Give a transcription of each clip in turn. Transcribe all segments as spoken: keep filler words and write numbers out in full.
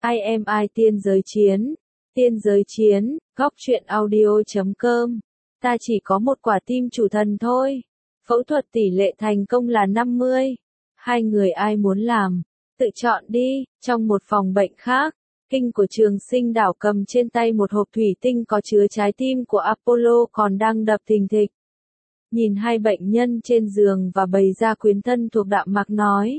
I am I tiên giới chiến. Tiên giới chiến, góc truyện audio chấm com. Ta chỉ có một quả tim chủ thần thôi. Phẫu thuật tỷ lệ thành công là năm mươi. Hai người ai muốn làm? Tự chọn đi. Trong một phòng bệnh khác, Kinh của Trường Sinh Đảo cầm trên tay một hộp thủy tinh có chứa trái tim của Apollo còn đang đập thình thịch. Nhìn hai bệnh nhân trên giường và bày ra quyến thân thuộc Đạm Mạc nói.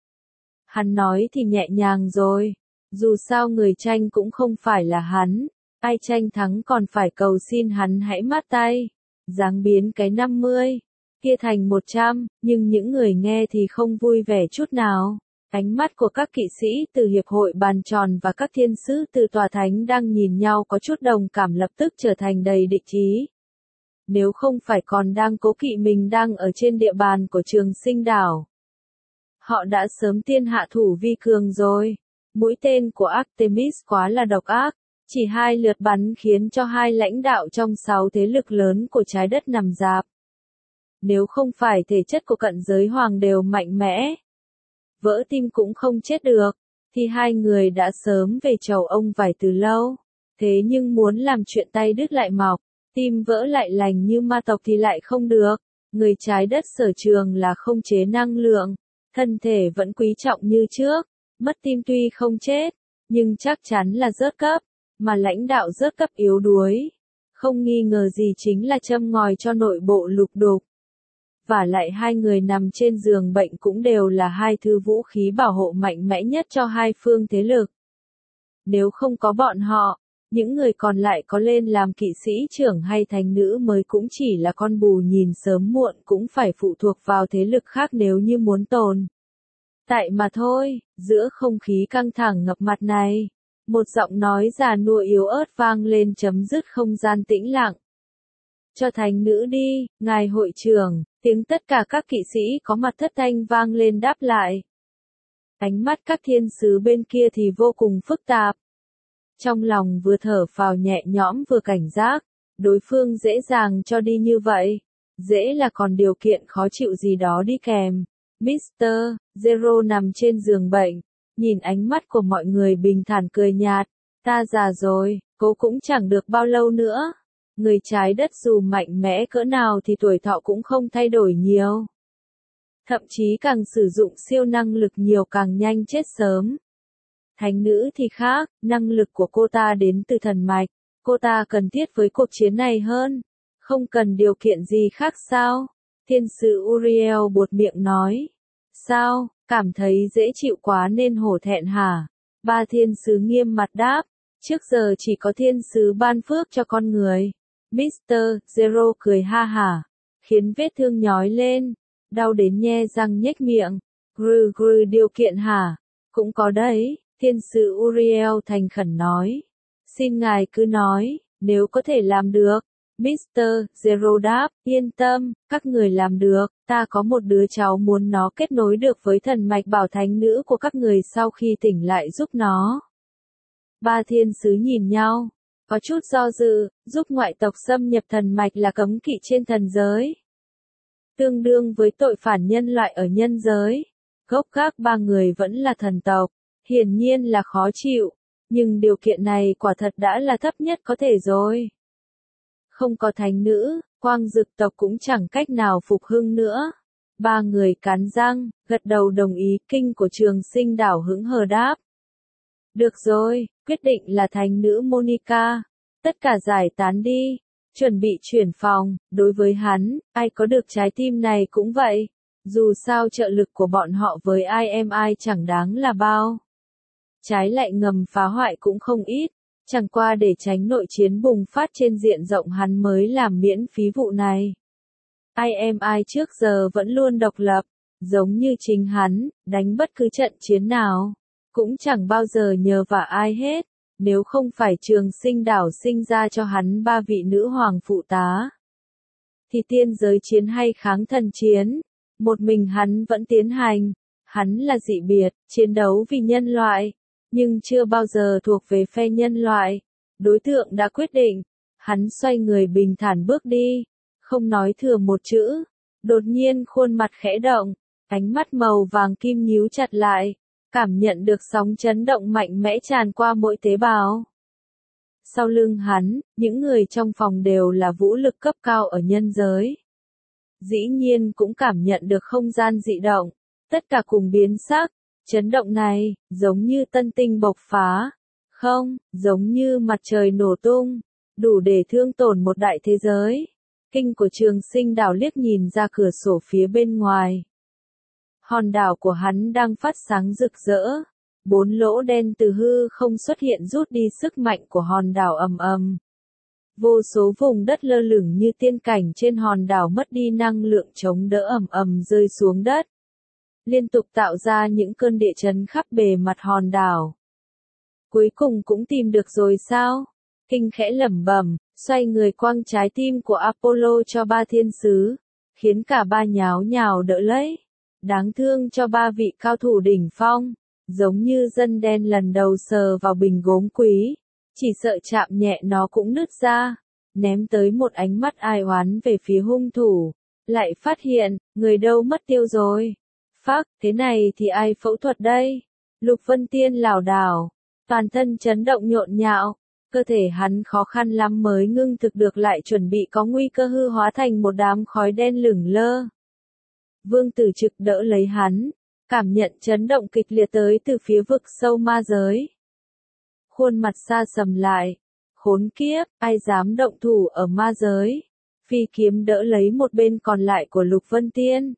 Hắn nói thì nhẹ nhàng rồi. Dù sao người tranh cũng không phải là hắn. Ai tranh thắng còn phải cầu xin hắn hãy mát tay. Giáng biến cái năm mươi. Kia thành một trăm, nhưng những người nghe thì không vui vẻ chút nào. Ánh mắt của các kỵ sĩ từ hiệp hội bàn tròn và các thiên sứ từ tòa thánh đang nhìn nhau có chút đồng cảm lập tức trở thành đầy địch ý. Nếu không phải còn đang cố kỵ mình đang ở trên địa bàn của Trường Sinh Đảo, họ đã sớm tiên hạ thủ vi cường rồi. Mũi tên của Artemis quá là độc ác, chỉ hai lượt bắn khiến cho hai lãnh đạo trong sáu thế lực lớn của trái đất nằm rạp. Nếu không phải thể chất của cận giới hoàng đều mạnh mẽ, vỡ tim cũng không chết được, thì hai người đã sớm về chầu ông vải từ lâu. Thế nhưng muốn làm chuyện tay đứt lại mọc, tim vỡ lại lành như ma tộc thì lại không được. Người trái đất sở trường là không chế năng lượng, thân thể vẫn quý trọng như trước. Mất tim tuy không chết, nhưng chắc chắn là rớt cấp, mà lãnh đạo rớt cấp yếu đuối. Không nghi ngờ gì chính là châm ngòi cho nội bộ lục đục. Và lại hai người nằm trên giường bệnh cũng đều là hai thứ vũ khí bảo hộ mạnh mẽ nhất cho hai phương thế lực. Nếu không có bọn họ, những người còn lại có lên làm kỵ sĩ trưởng hay thánh nữ mới cũng chỉ là con bù nhìn sớm muộn cũng phải phụ thuộc vào thế lực khác nếu như muốn tồn tại mà thôi. Giữa không khí căng thẳng ngập mặt này, một giọng nói già nua yếu ớt vang lên chấm dứt không gian tĩnh lặng. Cho thánh nữ đi, ngài hội trưởng. Tiếng tất cả các kỵ sĩ có mặt thất thanh vang lên đáp lại. Ánh mắt các thiên sứ bên kia thì vô cùng phức tạp. Trong lòng vừa thở phào nhẹ nhõm vừa cảnh giác, đối phương dễ dàng cho đi như vậy. Dễ là còn điều kiện khó chịu gì đó đi kèm. mít tơ Zero nằm trên giường bệnh, nhìn ánh mắt của mọi người bình thản cười nhạt. Ta già rồi, cố cũng chẳng được bao lâu nữa. Người trái đất dù mạnh mẽ cỡ nào thì tuổi thọ cũng không thay đổi nhiều. Thậm chí càng sử dụng siêu năng lực nhiều càng nhanh chết sớm. Thánh nữ thì khác, năng lực của cô ta đến từ thần mạch. Cô ta cần thiết với cuộc chiến này hơn. Không cần điều kiện gì khác sao? Thiên sứ Uriel buột miệng nói. Sao, cảm thấy dễ chịu quá nên hổ thẹn hả? Ba thiên sứ nghiêm mặt đáp. Trước giờ chỉ có thiên sứ ban phước cho con người. mít tơ Zero cười ha hả, khiến vết thương nhói lên, đau đến nhe răng nhếch miệng. Grừ grừ điều kiện hả? Cũng có đấy, thiên sứ Uriel thành khẩn nói. Xin ngài cứ nói, nếu có thể làm được. mít tơ Zero đáp, yên tâm, các người làm được, ta có một đứa cháu muốn nó kết nối được với thần mạch bảo thánh nữ của các người sau khi tỉnh lại giúp nó. Ba thiên sứ nhìn nhau, có chút do dự, giúp ngoại tộc xâm nhập thần mạch là cấm kỵ trên thần giới. Tương đương với tội phản nhân loại ở nhân giới. Gốc gác ba người vẫn là thần tộc, hiển nhiên là khó chịu, nhưng điều kiện này quả thật đã là thấp nhất có thể rồi. Không có thánh nữ, quang dực tộc cũng chẳng cách nào phục hưng nữa. Ba người cắn răng, gật đầu đồng ý. Kinh của Trường Sinh Đảo hững hờ đáp. Được rồi, quyết định là thánh nữ Monica. Tất cả giải tán đi, chuẩn bị chuyển phòng. Đối với hắn, ai có được trái tim này cũng vậy. Dù sao trợ lực của bọn họ với I am I chẳng đáng là bao. Trái lại ngầm phá hoại cũng không ít. Chẳng qua để tránh nội chiến bùng phát trên diện rộng hắn mới làm miễn phí vụ này. I am I trước giờ vẫn luôn độc lập, giống như chính hắn, đánh bất cứ trận chiến nào, cũng chẳng bao giờ nhờ vả ai hết, nếu không phải Trường Sinh Đảo sinh ra cho hắn ba vị nữ hoàng phụ tá. Thì tiên giới chiến hay kháng thần chiến, một mình hắn vẫn tiến hành, hắn là dị biệt, chiến đấu vì nhân loại. Nhưng chưa bao giờ thuộc về phe nhân loại. Đối tượng đã quyết định. Hắn xoay người bình thản bước đi. Không nói thừa một chữ. Đột nhiên khuôn mặt khẽ động. Ánh mắt màu vàng kim nhíu chặt lại. cảm nhận được sóng chấn động mạnh mẽ tràn qua mỗi tế bào. Sau lưng hắn, những người trong phòng đều là vũ lực cấp cao ở nhân giới. Dĩ nhiên cũng cảm nhận được không gian dị động, tất cả cùng biến sắc, chấn động này, giống như tân tinh bộc phá, không, giống như mặt trời nổ tung, đủ để thương tổn một đại thế giới. Kinh của Trường Sinh đảo liếc nhìn ra cửa sổ phía bên ngoài. Hòn đảo của hắn đang phát sáng rực rỡ. Bốn lỗ đen từ hư không xuất hiện rút đi sức mạnh của hòn đảo ầm ầm. Vô số vùng đất lơ lửng như tiên cảnh trên hòn đảo mất đi năng lượng chống đỡ ầm ầm rơi xuống đất. Liên tục tạo ra những cơn địa chấn khắp bề mặt hòn đảo. Cuối cùng cũng tìm được rồi sao? Kinh khẽ lẩm bẩm, xoay người quăng trái tim của Apollo cho ba thiên sứ, khiến cả ba nháo nhào đỡ lấy. Đáng thương cho ba vị cao thủ đỉnh phong, giống như dân đen lần đầu sờ vào bình gốm quý, chỉ sợ chạm nhẹ nó cũng nứt ra, ném tới một ánh mắt ai oán về phía hung thủ, lại phát hiện, người đâu mất tiêu rồi. Phác, thế này thì ai phẫu thuật đây? Lục Vân Tiên lảo đảo, toàn thân chấn động nhộn nhạo, cơ thể hắn khó khăn lắm mới ngưng thực được lại chuẩn bị có nguy cơ hư hóa thành một đám khói đen lửng lơ. Vương Tử Trực đỡ lấy hắn, cảm nhận chấn động kịch liệt tới từ phía vực sâu ma giới. Khuôn mặt xa sầm lại, khốn kiếp, ai dám động thủ ở ma giới? Phi kiếm đỡ lấy một bên còn lại của Lục Vân Tiên.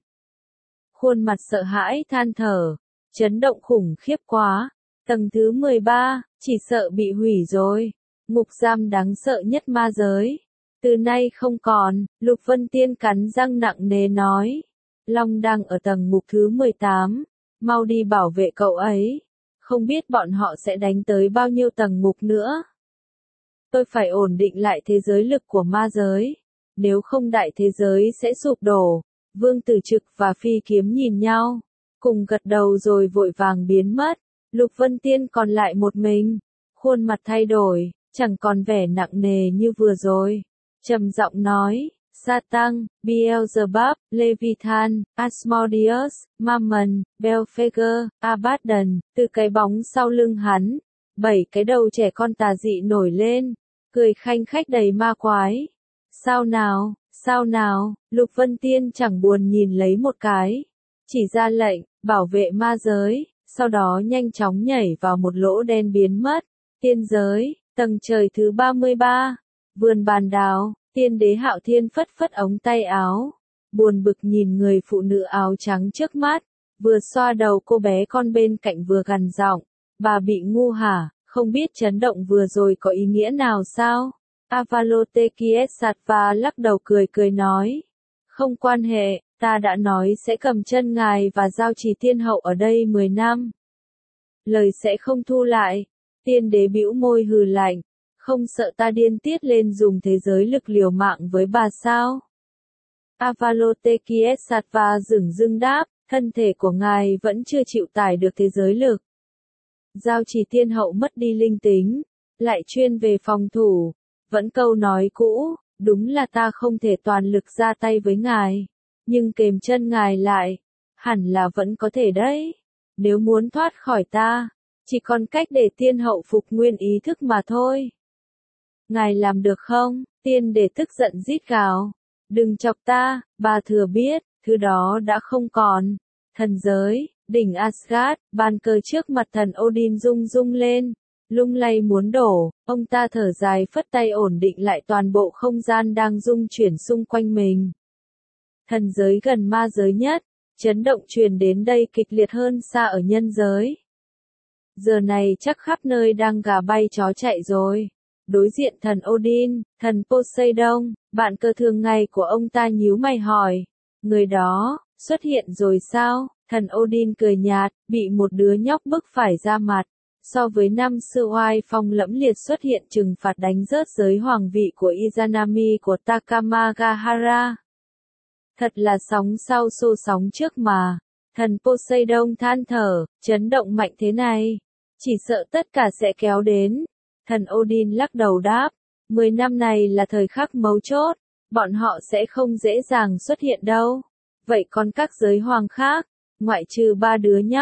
Khuôn mặt sợ hãi than thở, chấn động khủng khiếp quá, tầng thứ mười ba, chỉ sợ bị hủy rồi, ngục giam đáng sợ nhất ma giới. Từ nay không còn, Lục Vân Tiên cắn răng nặng nề nói. Long đang ở tầng ngục thứ mười tám, mau đi bảo vệ cậu ấy, không biết bọn họ sẽ đánh tới bao nhiêu tầng ngục nữa. Tôi phải ổn định lại thế giới lực của ma giới, nếu không đại thế giới sẽ sụp đổ. Vương Tử Trực và Phi Kiếm nhìn nhau, cùng gật đầu rồi vội vàng biến mất. Lục Vân Tiên còn lại một mình, khuôn mặt thay đổi, chẳng còn vẻ nặng nề như vừa rồi. Trầm giọng nói, Satan, Beelzebub, Leviathan, Asmodeus, Mammon, Belphegor, Abaddon, từ cái bóng sau lưng hắn, bảy cái đầu trẻ con tà dị nổi lên, cười khanh khách đầy ma quái. Sao nào, sao nào, Lục Vân Tiên chẳng buồn nhìn lấy một cái, chỉ ra lệnh, bảo vệ ma giới, sau đó nhanh chóng nhảy vào một lỗ đen biến mất. Tiên giới, tầng trời thứ ba mươi ba, vườn bàn đào. Tiên đế Hạo Thiên phất phất ống tay áo, buồn bực nhìn người phụ nữ áo trắng trước mắt, vừa xoa đầu cô bé con bên cạnh vừa gằn giọng, bà bị ngu hả, không biết chấn động vừa rồi có ý nghĩa nào sao? Avalokitesatva lắc đầu cười cười nói, không quan hệ, ta đã nói sẽ cầm chân ngài và giao trì tiên hậu ở đây mười năm. Lời sẽ không thu lại, tiên đế bĩu môi hừ lạnh. Không sợ ta điên tiết lên dùng thế giới lực liều mạng với bà sao? Avalokitesatva dửng dưng đáp, thân thể của ngài vẫn chưa chịu tải được thế giới lực. Giao trì tiên hậu mất đi linh tính, lại chuyên về phòng thủ, vẫn câu nói cũ, đúng là ta không thể toàn lực ra tay với ngài, nhưng kềm chân ngài lại, hẳn là vẫn có thể đấy. Nếu muốn thoát khỏi ta, chỉ còn cách để tiên hậu phục nguyên ý thức mà thôi. Ngài làm được không? Tiên đế tức giận rít gào. Đừng chọc ta, bà thừa biết, thứ đó đã không còn. Thần giới, đỉnh Asgard, bàn cờ trước mặt thần Odin rung rung lên, lung lay muốn đổ, ông ta thở dài phất tay ổn định lại toàn bộ không gian đang rung chuyển xung quanh mình. Thần giới gần ma giới nhất, chấn động truyền đến đây kịch liệt hơn xa ở nhân giới. Giờ này chắc khắp nơi đang gà bay chó chạy rồi. Đối diện thần Odin, thần Poseidon, bạn cờ thường ngày của ông ta nhíu mày hỏi. Người đó, xuất hiện rồi sao? Thần Odin cười nhạt, bị một đứa nhóc bức phải ra mặt. So với năm xưa oai phong lẫm liệt xuất hiện trừng phạt đánh rớt giới hoàng vị của Izanami của Takamagahara. Thật là sóng sau xô sóng trước mà. Thần Poseidon than thở, chấn động mạnh thế này. Chỉ sợ tất cả sẽ kéo đến. Thần Odin lắc đầu đáp, mười năm này là thời khắc mấu chốt, bọn họ sẽ không dễ dàng xuất hiện đâu. Vậy còn các giới hoàng khác, ngoại trừ ba đứa nhóc,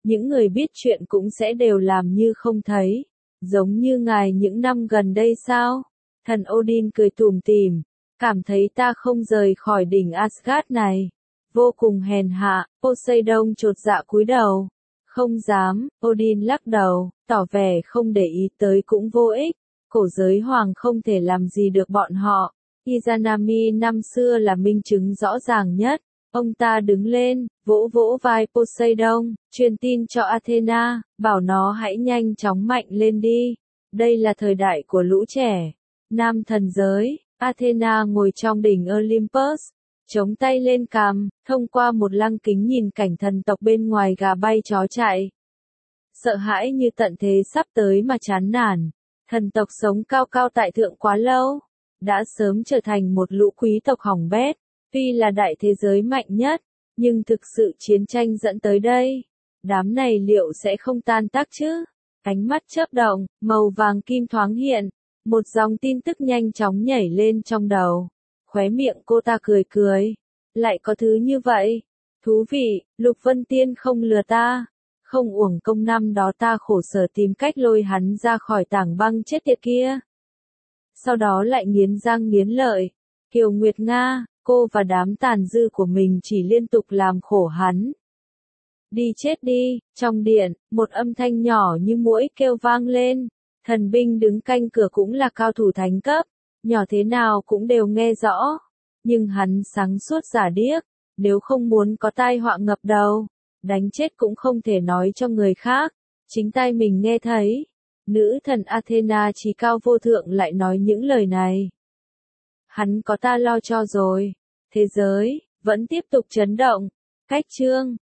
những người biết chuyện cũng sẽ đều làm như không thấy. Giống như ngài những năm gần đây sao? Thần Odin cười tủm tỉm, cảm thấy ta không rời khỏi đỉnh Asgard này. Vô cùng hèn hạ, Poseidon chột dạ cúi đầu. Không dám, Odin lắc đầu, tỏ vẻ không để ý tới cũng vô ích. Cổ giới hoàng không thể làm gì được bọn họ. Izanami năm xưa là minh chứng rõ ràng nhất. Ông ta đứng lên, vỗ vỗ vai Poseidon, truyền tin cho Athena, bảo nó hãy nhanh chóng mạnh lên đi. Đây là thời đại của lũ trẻ. Nam thần giới, Athena ngồi trong đỉnh Olympus, chống tay lên cằm, thông qua một lăng kính nhìn cảnh thần tộc bên ngoài gà bay chó chạy. Sợ hãi như tận thế sắp tới mà chán nản. Thần tộc sống cao cao tại thượng quá lâu, đã sớm trở thành một lũ quý tộc hỏng bét. Tuy là đại thế giới mạnh nhất, nhưng thực sự chiến tranh dẫn tới đây. Đám này liệu sẽ không tan tác chứ? Ánh mắt chớp động, màu vàng kim thoáng hiện. Một dòng tin tức nhanh chóng nhảy lên trong đầu. Khóe miệng cô ta cười cười. Lại có thứ như vậy. Thú vị, Lục Vân Tiên không lừa ta. Không uổng công năm đó ta khổ sở tìm cách lôi hắn ra khỏi tảng băng chết tiệt kia. Sau đó lại nghiến răng nghiến lợi. Kiều Nguyệt Nga, cô và đám tàn dư của mình chỉ liên tục làm khổ hắn. Đi chết đi, trong điện, một âm thanh nhỏ như muỗi kêu vang lên. Thần binh đứng canh cửa cũng là cao thủ thánh cấp, nhỏ thế nào cũng đều nghe rõ. Nhưng hắn sáng suốt giả điếc, nếu không muốn có tai họa ngập đầu, đánh chết cũng không thể nói cho người khác. Chính tai mình nghe thấy, nữ thần Athena trí cao vô thượng lại nói những lời này. Hắn có ta lo cho rồi. Thế giới vẫn tiếp tục chấn động. Cách chương